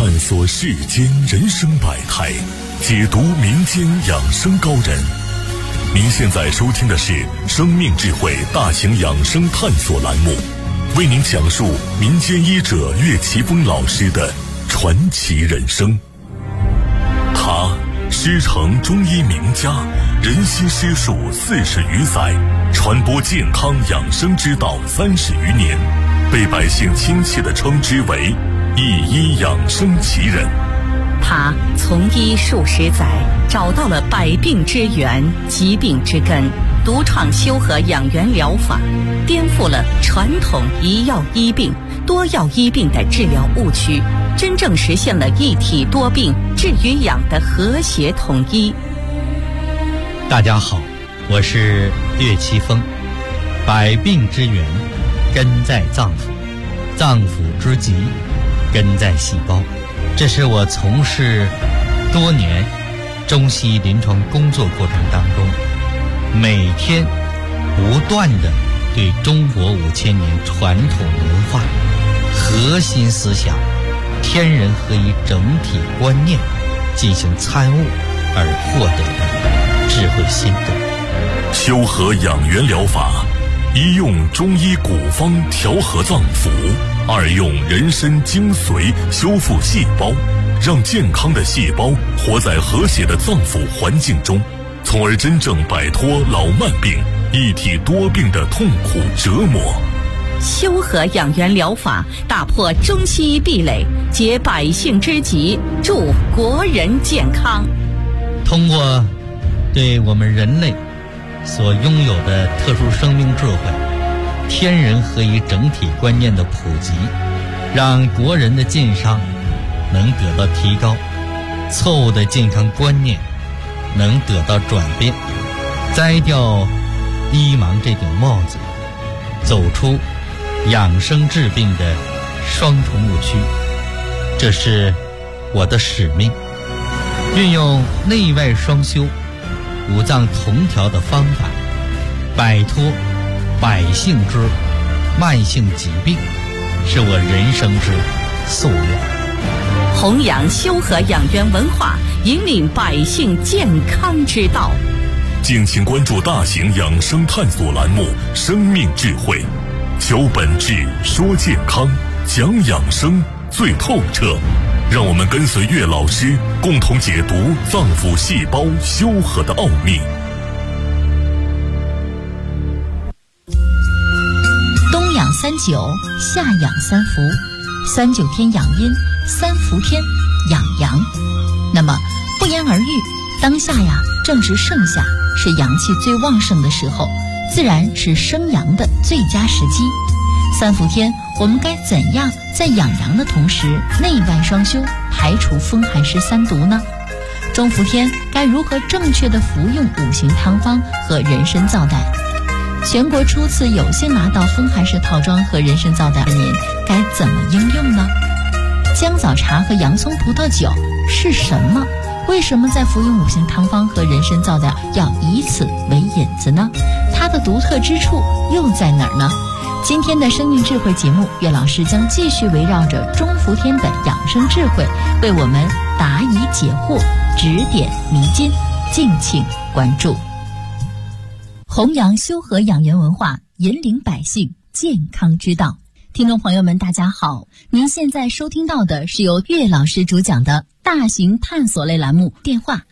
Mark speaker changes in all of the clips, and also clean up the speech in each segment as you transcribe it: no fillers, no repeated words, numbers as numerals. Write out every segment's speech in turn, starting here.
Speaker 1: 探索世间人生百态，解读民间养生高人。您现在收听的是生命智慧大型养生探索栏目，为您讲述民间医者岳奇峰老师的传奇人生。他师承中医名家，人心师术40余载，传播健康养生之道30余年，被百姓亲切地称之为一医养生奇人。
Speaker 2: 他从医数十载，找到了百病之源、疾病之根，独创修和养元疗法，颠覆了传统一药医病、多药医病的治疗误区，真正实现了一体多病治与养的和谐统一。
Speaker 3: 大家好，我是岳奇峰。百病之源根在脏腑，脏腑之疾根在细胞。这是我从事多年中西医临床工作过程当中，每天不断地对中国5000年传统文化核心思想天人合一整体观念进行参悟而获得的智慧心得。
Speaker 1: 修和养元疗法，一用中医古方调和脏腑，二用人参精髓修复细胞，让健康的细胞活在和谐的脏腑环境中，从而真正摆脱老慢病、一体多病的痛苦折磨。
Speaker 2: 修和养元疗法打破中西医壁垒，解百姓之急，助国人健康。
Speaker 3: 通过对我们人类所拥有的特殊生命智慧、天人合一整体观念的普及，让国人的健康能得到提高，错误的健康观念能得到转变，摘掉医盲这顶帽子，走出养生治病的双重误区。这是我的使命，运用内外双修、五脏同调的方法，摆脱百姓之慢性疾病，是我人生之夙愿。
Speaker 2: 弘扬修和养元文化，引领百姓健康之道。
Speaker 1: 敬请关注大型养生探索栏目《生命智慧》，求本质，说健康，讲养生最透彻。让我们跟随岳老师，共同解读脏腑细胞修和的奥秘。
Speaker 4: 冬养39，夏养3伏，39天养阴，3伏天养阳。那么不言而喻，当下呀正是盛夏，是阳气最旺盛的时候，自然是生阳的最佳时机。3伏天我们该怎样在养阳的同时内外双修，排除风寒湿3毒呢？中伏天该如何正确的服用5行汤方和人参皂苷？全国初次有幸拿到风寒湿套装和人参皂苷的您该怎么应用呢？姜枣茶和洋葱葡萄酒是什么？为什么在服用5行汤方和人参皂苷要以此为引子呢？它的独特之处又在哪儿呢？今天的生命智慧节目，岳老师将继续围绕着中伏天的养生智慧，为我们答疑解惑，指点迷津，敬请关注。弘扬修和养元文化，引领百姓健康之道。听众朋友们大家好，您现在收听到的是由岳老师主讲的大型探索类栏目，电话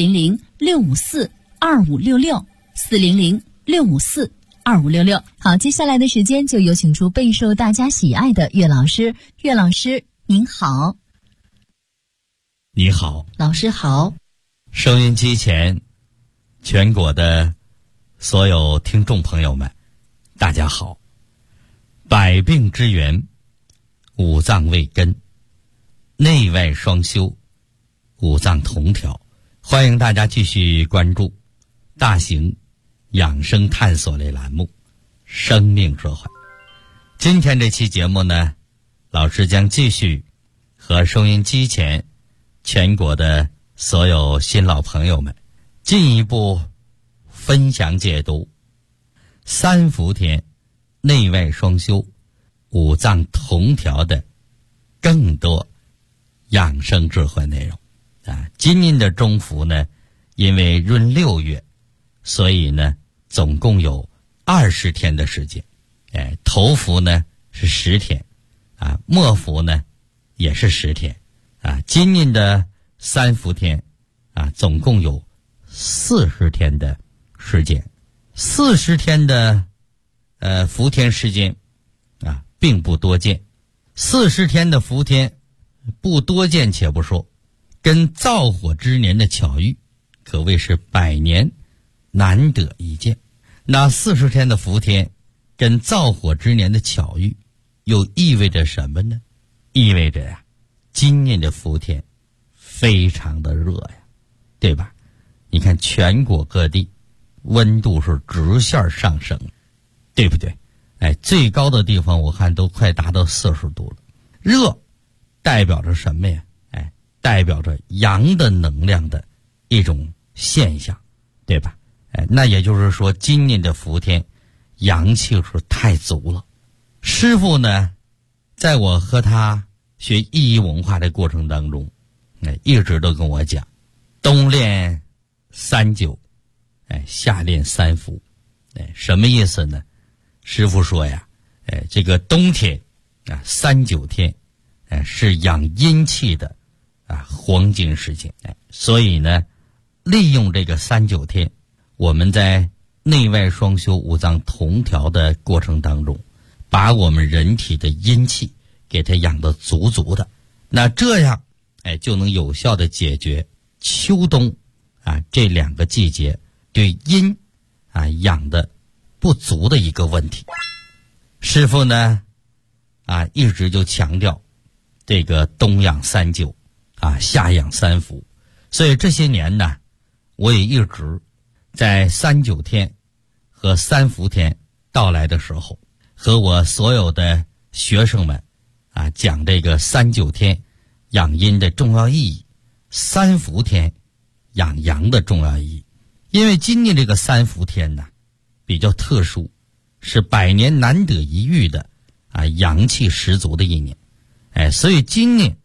Speaker 4: 400-654-2566，400-654-2566。好，接下来的时间就有请出备受大家喜爱的岳老师。岳老师您好。
Speaker 3: 你好，
Speaker 4: 老师好。
Speaker 3: 收音机前全国的所有听众朋友们大家好。百病之源，五脏为根，内外双修，五脏同调。欢迎大家继续关注大型养生探索类栏目生命智慧。今天这期节目呢，老师将继续和收音机前全国的所有新老朋友们进一步分享解读3伏天内外双修、五脏同调的更多养生智慧内容啊。今年的中伏呢，因为闰6月，所以呢总共有20天的时间。头伏呢是10天啊，末伏呢也是10天啊。今年的3伏天啊，总共有40天的时间。40天的伏天时间啊，并不多见。40天的伏天不多见且不说，跟灶火之年的巧遇可谓是100年难得一见。那40天的伏天跟灶火之年的巧遇又意味着什么呢？意味着呀，今年的伏天非常的热呀，对吧？你看全国各地温度是直线上升，对不对？最高的地方我看都快达到40度了。热代表着什么呀？代表着阳的能量的一种现象，对吧？那也就是说，今年的伏天阳气是太足了。师父呢，在我和他学意义文化的过程当中，一直都跟我讲，冬练3九，夏练3伏。什么意思呢？师父说呀，这个冬天啊，39天，是养阴气的黄金时间。所以呢，利用这个39天，我们在内外双修五脏同调的过程当中，把我们人体的阴气给它养得足足的。那这样就能有效的解决秋冬这2个季节对阴养的不足的一个问题。师父呢一直就强调这个冬养3九夏养3伏。所以这些年呢，我也一直在39天和3伏天到来的时候，和我所有的学生们讲这个39天养阴的重要意义，3伏天养阳的重要意义。因为今年这个3伏天呢比较特殊，是100年难得一遇的阳气十足的一年。所以今年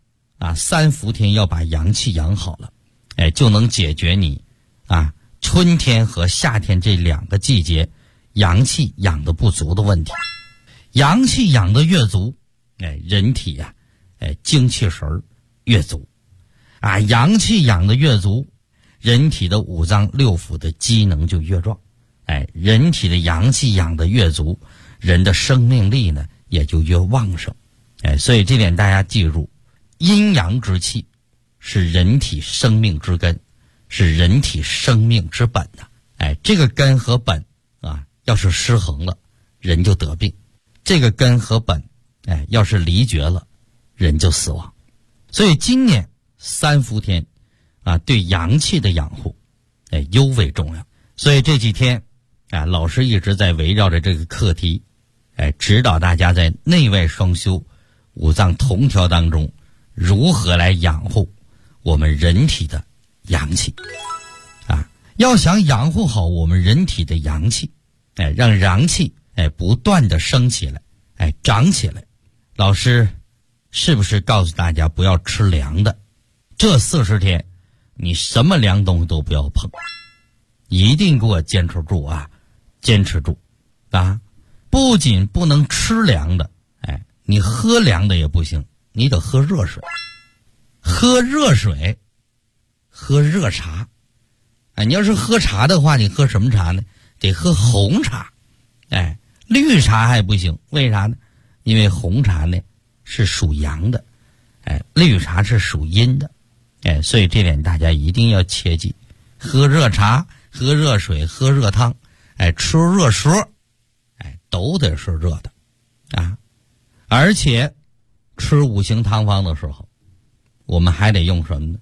Speaker 3: 3伏天要把阳气养好了，就能解决你春天和夏天这2个季节阳气养得不足的问题。阳气养得越足，人体精气神越足阳气养得越足，人体的五脏六腑的机能就越壮。人体的阳气养得越足，人的生命力呢也就越旺盛。所以这点大家记住，阴阳之气是人体生命之根，是人体生命之本的。这个根和本要是失衡了，人就得病；这个根和本要是离绝了，人就死亡。所以今年3伏天对阳气的养护尤为重要。所以这几天老师一直在围绕着这个课题指导大家在内外双修五脏同调当中如何来养护我们人体的阳气要想养护好我们人体的阳气，让阳气不断的升起来长起来，老师是不是告诉大家不要吃凉的？这40天你什么凉东西都不要碰，一定给我坚持住坚持住不仅不能吃凉的，你喝凉的也不行，你得喝热水。喝热水，喝热茶你要是喝茶的话，你喝什么茶呢？得喝红茶。绿茶还不行，为啥呢？因为红茶呢是属阳的，绿茶是属阴的。所以这点大家一定要切记，喝热茶，喝热水，喝热汤，吃热食，都得是热的而且吃五行汤方的时候，我们还得用什么呢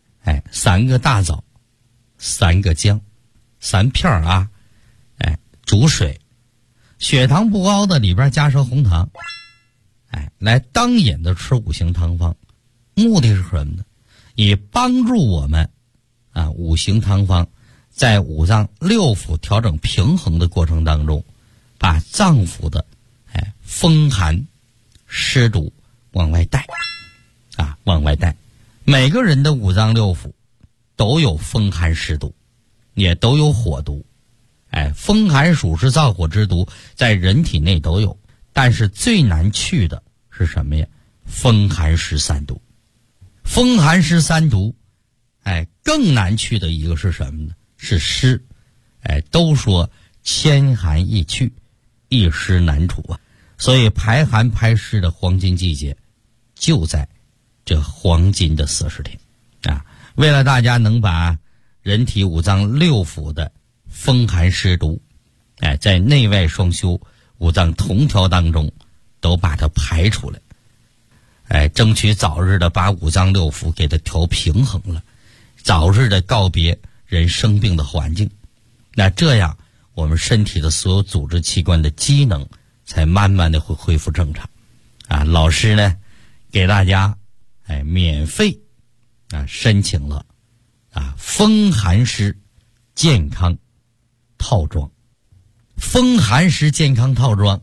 Speaker 3: ？3个大枣，3个姜，3片煮水，血糖不高的里边加上红糖来当饮的吃五行汤方。目的是什么呢？以帮助我们五行汤方在五脏六腑调整平衡的过程当中，把脏腑的风寒湿毒往外带往外带。 每个人的五脏六腑都有风寒湿毒，也都有火毒。风寒暑是燥火之毒，在人体内都有，但是最难去的是什么呀？风寒湿三毒。风寒湿三毒，更难去的一个是什么呢？是湿。都说千寒易去，一湿难除啊。所以排寒排湿的黄金季节就在这黄金的40天啊。为了大家能把人体五脏六腑的风寒湿毒在内外双修五脏同调当中都把它排出来，争取早日的把五脏六腑给它调平衡了，早日的告别人生病的环境。那这样我们身体的所有组织器官的机能才慢慢的会恢复正常啊。老师呢给大家免费申请了风寒湿健康套装。风寒湿健康套装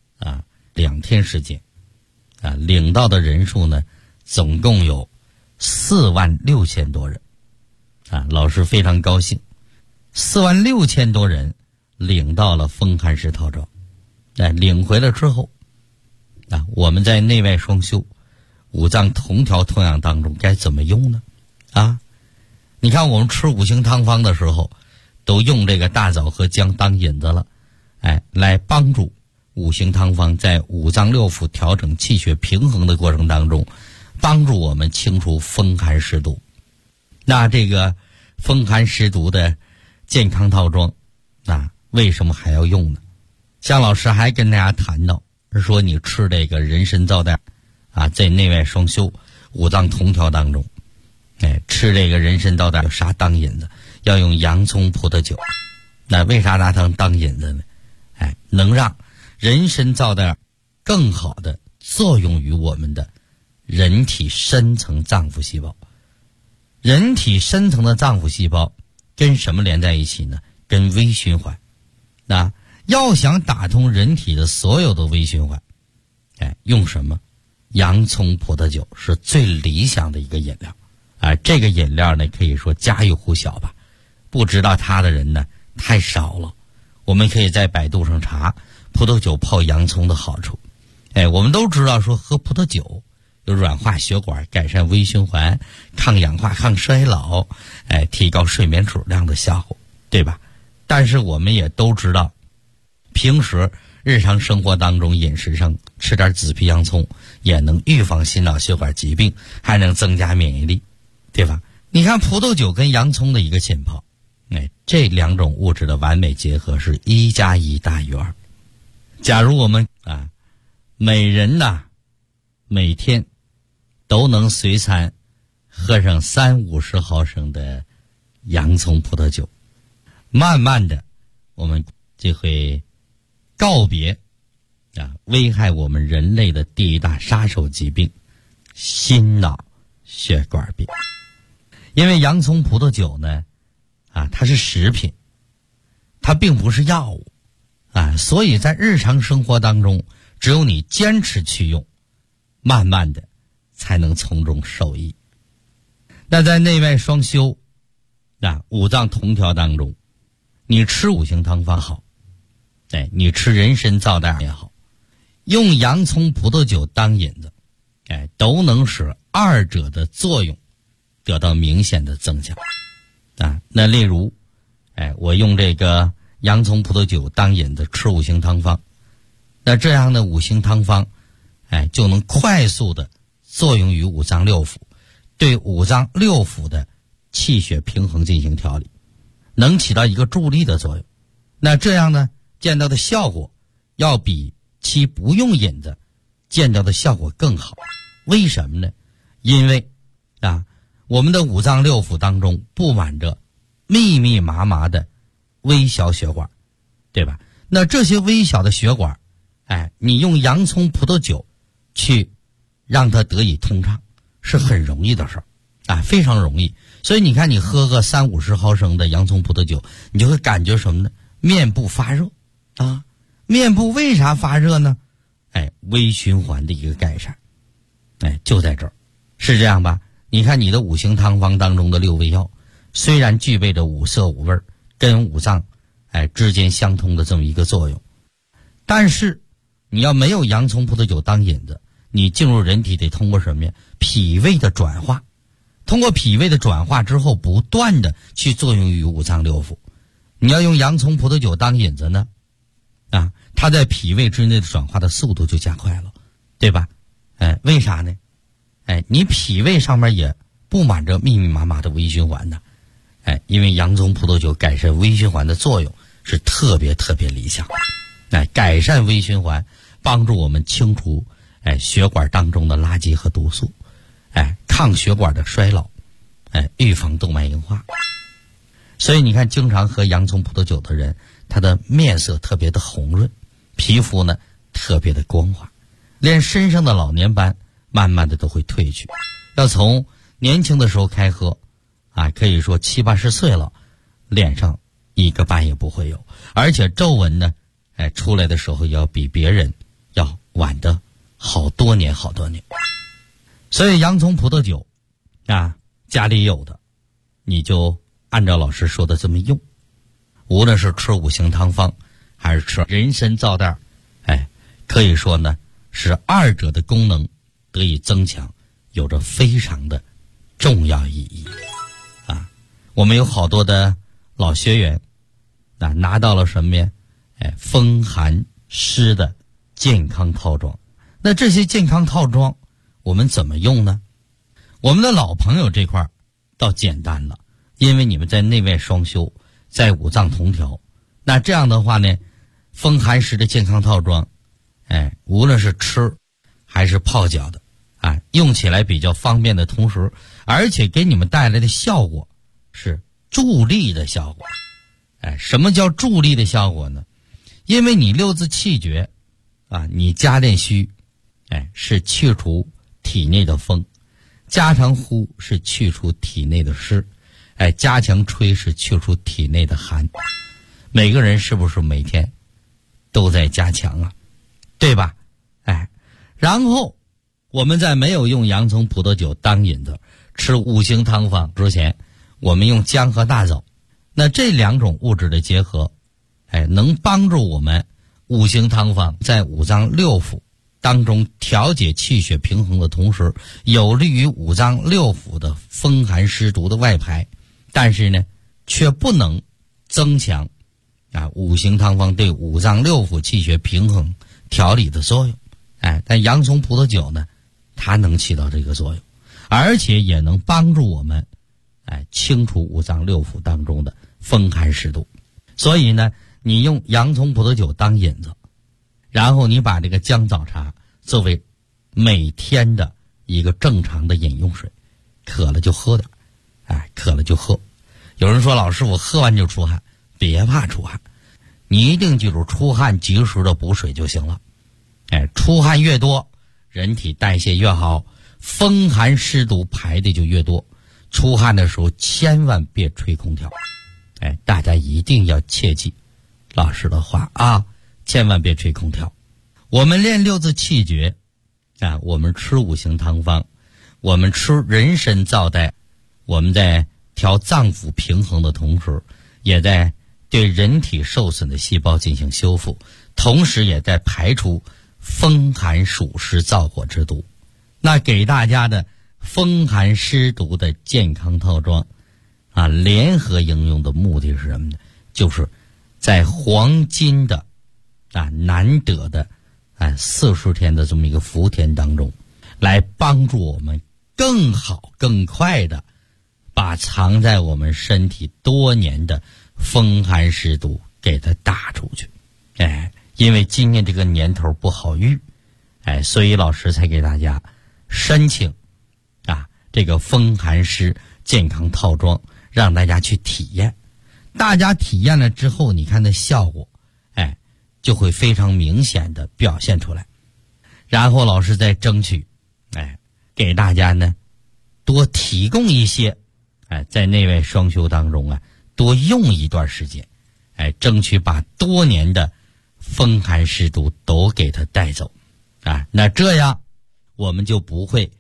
Speaker 3: 2天时间领到的人数呢总共有46000多人老师非常高兴，46000多人领到了风寒湿套装。领回来之后我们在内外双修五脏同调同养当中该怎么用呢？你看我们吃五行汤方的时候都用这个大枣和姜当引子了，来帮助五行汤方在五脏六腑调整气血平衡的过程当中，帮助我们清除风寒湿毒。那这个风寒湿毒的健康套装为什么还要用呢？姜老师还跟大家谈到说，你吃这个人参皂带在内外双修五脏同调当中吃这个人参皂带有啥当引子？要用洋葱葡萄酒。那为啥拿它当引子呢？能让人参皂带更好的作用于我们的人体深层脏腑细胞。人体深层的脏腑细胞跟什么连在一起呢？跟微循环。要想打通人体的所有的微循环用什么？洋葱葡萄酒是最理想的一个饮料这个饮料呢可以说家喻户晓吧，不知道它的人呢太少了。我们可以在百度上查葡萄酒泡洋葱的好处。我们都知道说喝葡萄酒有软化血管、改善微循环、抗氧化、抗衰老提高睡眠质量的效果，对吧？但是我们也都知道，平时日常生活当中饮食上吃点紫皮洋葱也能预防心脑血管疾病，还能增加免疫力，对吧？你看葡萄酒跟洋葱的一个浸泡这两种物质的完美结合是1+1大于2。假如我们每人每天都能随餐喝上30-50毫升的洋葱葡萄酒，慢慢的我们就会告别危害我们人类的第一大杀手疾病——心脑血管病。因为洋葱葡萄酒呢它是食品，它并不是药物所以在日常生活当中只有你坚持去用，慢慢的才能从中受益。那在内外双修五脏同调当中，你吃五行汤方好你吃人参皂带也好，用洋葱葡萄酒当引子都能使二者的作用得到明显的增强那例如我用这个洋葱葡萄酒当引子吃五行汤方，那这样的五行汤方就能快速的作用于五脏六腑，对五脏六腑的气血平衡进行调理，能起到一个助力的作用。那这样呢见到的效果要比其不用引子见到的效果更好。为什么呢？因为我们的五脏六腑当中布满着密密麻麻的微小血管，对吧？那这些微小的血管你用洋葱葡萄酒去让它得以通畅是很容易的事儿非常容易。所以你看，你喝个30-50毫升的洋葱葡萄酒，你就会感觉什么呢？面部发热面部为啥发热呢？微循环的一个改善就在这儿，是这样吧？ 你看你的五行汤方当中的6味药，虽然具备着五色五味跟五脏之间相通的这么一个作用，但是你要没有洋葱葡萄酒当引子，你进入人体得通过什么呀？脾胃的转化，通过脾胃的转化之后，不断的去作用于五脏六腑。你要用洋葱葡萄酒当引子呢，它在脾胃之内的转化的速度就加快了，对吧？为啥呢？你脾胃上面也布满着密密麻麻的微循环呢。因为洋葱葡萄酒改善微循环的作用是特别特别理想。改善微循环，帮助我们清除血管当中的垃圾和毒素，抗血管的衰老，预防动脉硬化。所以你看，经常喝洋葱葡萄酒的人，他的面色特别的红润，皮肤呢特别的光滑，连身上的老年斑慢慢的都会褪去。要从年轻的时候开喝，可以说70、80岁了，脸上一个斑也不会有，而且皱纹呢，出来的时候要比别人要晚的好多年好多年。所以洋葱葡萄酒家里有的，你就按照老师说的这么用，无论是吃五行汤方还是吃人参皂袋，可以说呢是二者的功能得以增强，有着非常的重要意义。我们有好多的老学员拿到了什么呀？风寒湿的健康套装。那这些健康套装我们怎么用呢？我们的老朋友这块倒简单了，因为你们在内外双修，在五脏同调。那这样的话呢，风寒湿的健康套装，无论是吃还是泡脚的用起来比较方便的同时，而且给你们带来的效果是助力的效果。什么叫助力的效果呢？因为你六字气绝你加练虚，是去除体内的风；加长呼是去除体内的湿；加强吹是去除体内的寒。每个人是不是每天都在加强啊？对吧？然后我们在没有用洋葱葡萄酒当引子，吃五行汤方之前，我们用姜和大枣。那这两种物质的结合，能帮助我们五行汤方在五脏六腑当中调节气血平衡的同时，有利于五脏六腑的风寒湿毒的外排，但是呢却不能增强五行汤方对五脏六腑气血平衡调理的作用。但洋葱葡萄酒呢，它能起到这个作用，而且也能帮助我们清除五脏六腑当中的风寒湿毒。所以呢，你用洋葱葡萄酒当引子，然后你把这个姜枣茶作为每天的一个正常的饮用水，渴了就喝点，渴了就喝。有人说老师我喝完就出汗，别怕出汗，你一定记住出汗及时的补水就行了。出汗越多，人体代谢越好，风寒湿毒排的就越多。出汗的时候千万别吹空调，大家一定要切记老师的话千万别吹空调。我们练六字气绝我们吃五行汤方，我们吃人参皂袋，我们在调脏腑平衡的同时，也在对人体受损的细胞进行修复，同时也在排除风寒暑湿燥火之毒。那给大家的风寒湿毒的健康套装联合应用的目的是什么呢？就是在黄金的难得的40天的这么一个伏天当中，来帮助我们更好更快的把藏在我们身体多年的风寒湿毒给它打出去。因为今年这个年头不好遇，所以老师才给大家申请这个风寒湿健康套装，让大家去体验。大家体验了之后，你看那效果就会非常明显的表现出来。然后老师再争取给大家呢多提供一些在内外双修当中多用一段时间，争取把多年的风寒湿毒都给它带走那这样我们就不会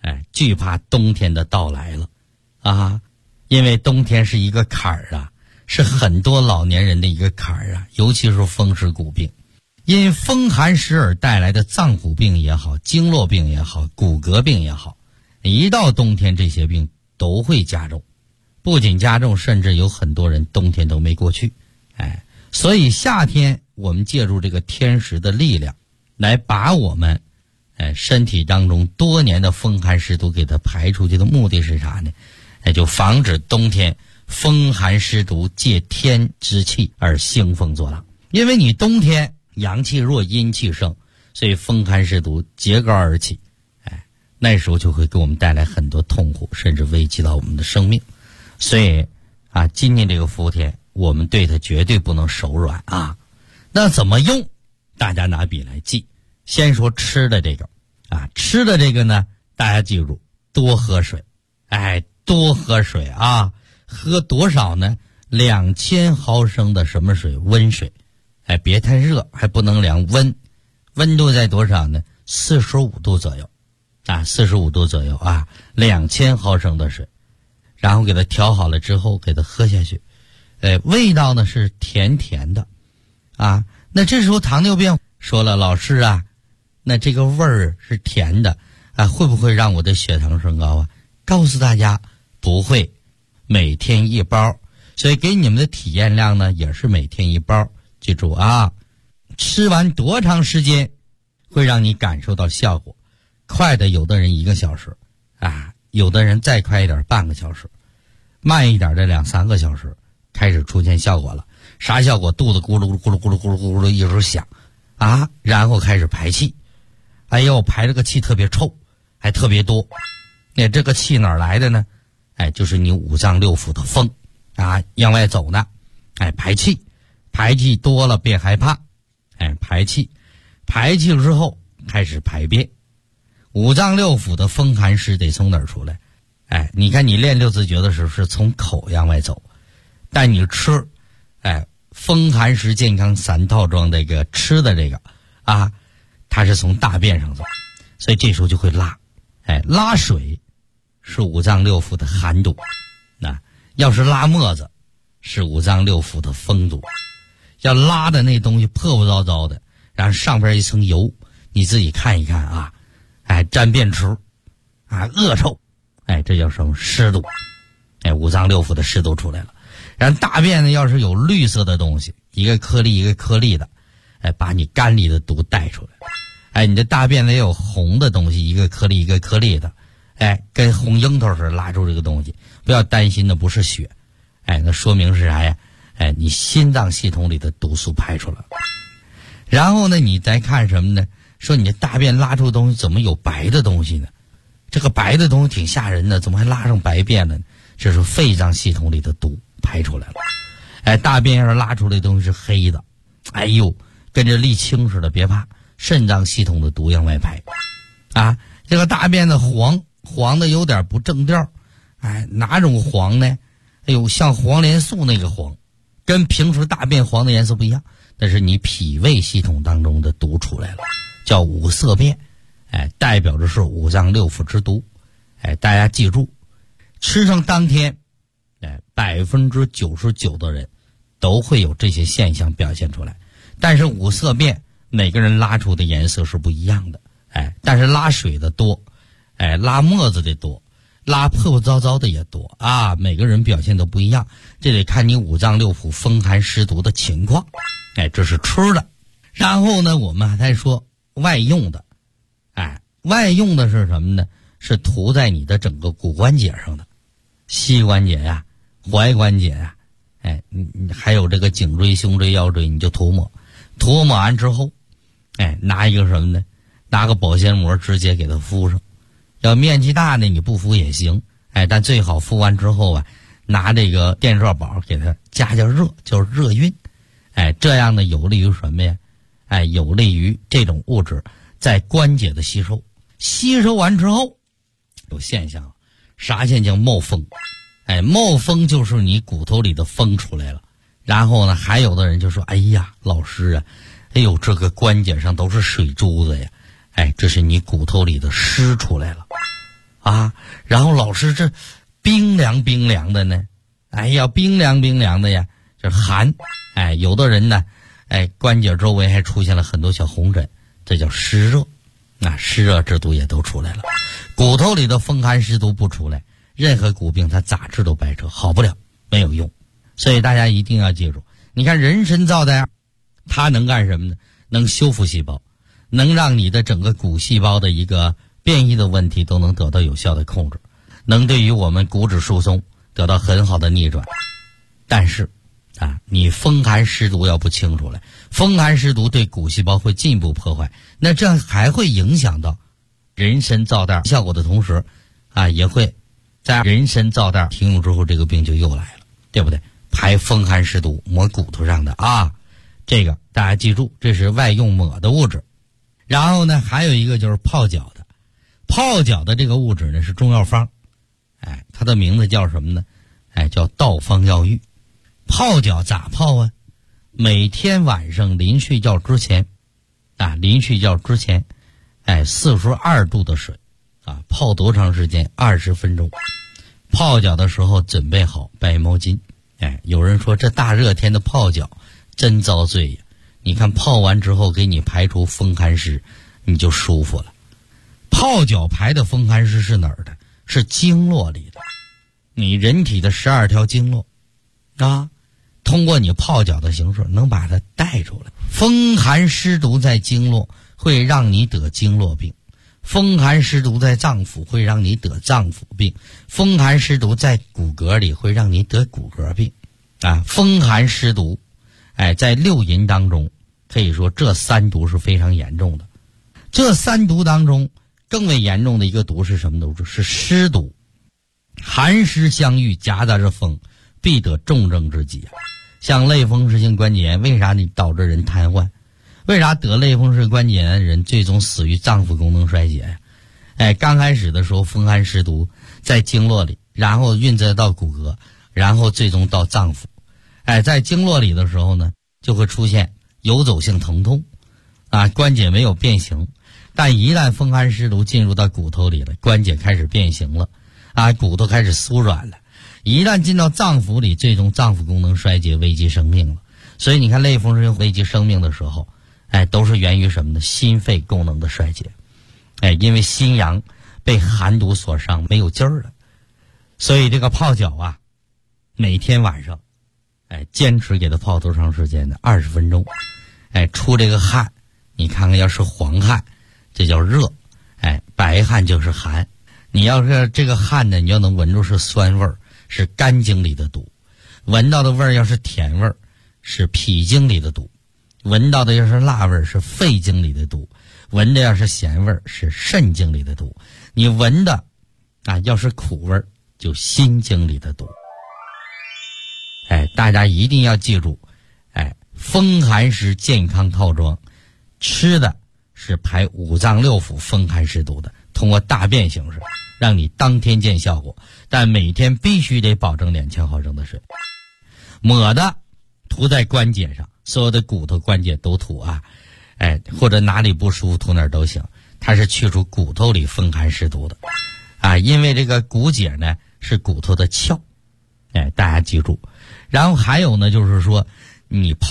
Speaker 3: 惧怕冬天的到来了啊，因为冬天是一个坎儿啊，是很多老年人的一个坎儿啊，尤其是风湿骨病，因风寒湿而带来的脏腑病也好，经络病也好，骨骼病也好，一到冬天这些病都会加重，不仅加重，甚至有很多人冬天都没过去。所以夏天我们借助这个天时的力量，来把我们身体当中多年的风寒湿毒给它排出去的目的是啥呢？就防止冬天风寒湿毒借天之气而兴风作浪。因为你冬天阳气弱，阴气盛，所以风寒湿毒揭竿而起，那时候就会给我们带来很多痛苦，甚至危及到我们的生命。所以今年这个伏天，我们对它绝对不能手软啊。那怎么用？大家拿笔来记。先说吃的这个吃的这个呢，大家记住，多喝水。多喝水啊，喝多少呢？2000毫升的什么水？温水。别太热，还不能凉温。温度在多少呢？45度左右。45度左右啊，2000毫升的水，然后给它调好了之后给它喝下去。味道呢是甜甜的那这时候糖尿病说了，老师啊，那这个味儿是甜的会不会让我的血糖升高啊？告诉大家不会，每天1包，所以给你们的体验量呢也是每天1包。记住吃完多长时间会让你感受到效果？快的有的人1个小时有的人再快一点半个小时，慢一点的2-3个小时开始出现效果了。啥效果？肚子咕噜咕噜咕噜咕噜咕噜一直响然后开始排气。排这个气特别臭，还特别多。这个气哪儿来的呢？就是你五脏六腑的风往外走呢。排气，排气多了别害怕。排气了之后开始排便。五脏六腑的风寒湿得从哪儿出来？你看你练六字诀的时候是从口往外走，但你吃风寒湿健康3套装这个吃的这个它是从大便上走，所以这时候就会拉。拉水是五脏六腑的寒毒，要是拉沫子是五脏六腑的风毒。要拉的那东西破破糟糟的，然后上边一层油，你自己看一看沾便池恶臭，这叫什么？湿毒。五脏六腑的湿毒出来了。然后大便呢，要是有绿色的东西，一个颗粒一个颗粒的，把你肝里的毒带出来。你的大便呢也有红的东西，一个颗粒一个颗粒的，跟红樱桃似的拉出这个东西。不要担心的不是血，那说明是啥呀？你心脏系统里的毒素排出来了。然后呢，你再看什么呢？说你的大便拉出东西怎么有白的东西呢？这个白的东西挺吓人的，怎么还拉上白便了呢？这是肺脏系统里的毒排出来了。大便要是拉出来的东西是黑的，跟着沥青似的，别怕，肾脏系统的毒往外排。这个大便的黄的有点不正调，哪种黄呢？像黄连素那个黄，跟平时大便黄的颜色不一样，但是你脾胃系统当中的毒出来了，叫五色便，代表着是五脏六腑之毒。大家记住，吃上当天，99%的人都会有这些现象表现出来。但是五色便每个人拉出的颜色是不一样的，但是拉水的多，拉沫子的多，拉破破糟糟的也多每个人表现都不一样，这得看你五脏六腑风寒湿毒的情况。这是吃的。然后呢，我们还在说外用的，外用的是什么呢？是涂在你的整个骨关节上的，膝关节呀、踝关节呀，还有这个颈椎、胸椎、腰椎，你就涂抹。涂抹完之后，拿一个什么呢？拿个保鲜膜直接给它敷上。要面积大呢，你不敷也行，但最好敷完之后拿这个电热宝给它加热，就是热晕。这样呢有利于什么呀？有利于这种物质在关节的吸收。吸收完之后有现象，啥现象？冒风。冒风就是你骨头里的风出来了。然后呢，还有的人就说，老师这个关节上都是水珠子呀。这是你骨头里的湿出来了啊，然后老师这冰凉冰凉的呢，哎呀，冰凉冰凉的呀，这寒。哎，有的人呢，哎，关节周围还出现了很多小红疹，这叫湿热。湿热之毒也都出来了。骨头里的风寒湿毒不出来，任何骨病它咋治都白扯，好不了，没有用。所以大家一定要记住，你看人参皂苷，它能干什么呢？能修复细胞，能让你的整个骨细胞的一个变异的问题都能得到有效的控制，能对于我们骨质疏松得到很好的逆转。但是你风寒湿毒要不清楚了，风寒湿毒对骨细胞会进一步破坏，那这样还会影响到人参皂苷效果的同时也会在人参皂苷停用之后，这个病就又来了，对不对？排风寒湿毒抹骨头上的这个大家记住，这是外用抹的物质。然后呢，还有一个就是泡脚的，泡脚的这个物质呢是中药方，它的名字叫什么呢？叫道方药浴。泡脚咋泡啊？每天晚上临睡觉之前42度的水泡多长时间？20分钟。泡脚的时候准备好白毛巾。有人说这大热天的泡脚真遭罪呀。你看泡完之后给你排除风寒湿，你就舒服了。泡脚排的风寒湿是哪儿的？是经络里的。你人体的12条经络通过你泡脚的形式能把它带出来。风寒湿毒在经络会让你得经络病，风寒湿毒在脏腑会让你得脏腑病，风寒湿毒在骨骼里会让你得骨骼病风寒湿毒在六淫当中可以说这三毒是非常严重的。这三毒当中更为严重的一个毒是什么毒？是湿毒。寒湿相遇，夹杂着风，必得重症之疾像类风湿性关节炎，为啥你导致人瘫痪？为啥得类风湿关节炎的人最终死于脏腑功能衰竭刚开始的时候风寒湿毒在经络里，然后运载到骨骼，然后最终到脏腑在经络里的时候呢，就会出现游走性疼痛关节没有变形。但一旦风寒湿毒进入到骨头里了，关节开始变形了骨头开始酥软了，一旦进到脏腑里，最终脏腑功能衰竭，危及生命了。所以你看类风湿性危及生命的时候都是源于什么呢？心肺功能的衰竭因为心阳被寒毒所伤，没有劲儿了。所以这个泡脚每天晚上坚持给它泡多长时间呢？20分钟出这个汗，你看看要是黄汗这叫热白汗就是寒。你要是这个汗呢，你要能闻出是酸味儿，是肝经里的毒；闻到的味儿要是甜味儿，是脾经里的毒；闻到的要是辣味儿，是肺经里的毒；闻的要是咸味儿，是肾经里的毒；你闻的要是苦味儿，就心经里的毒。大家一定要记住风寒湿健康套装吃的是排五脏六腑风寒湿毒的，通过大便形式让你当天见效果，但每天必须得保证2000毫升的水。抹的涂在关节上，所有的骨头关节都涂或者哪里不舒服涂哪儿都行，它是去除骨头里风寒湿毒的因为这个骨节呢是骨头的鞘大家记住。然后还有呢，就是说你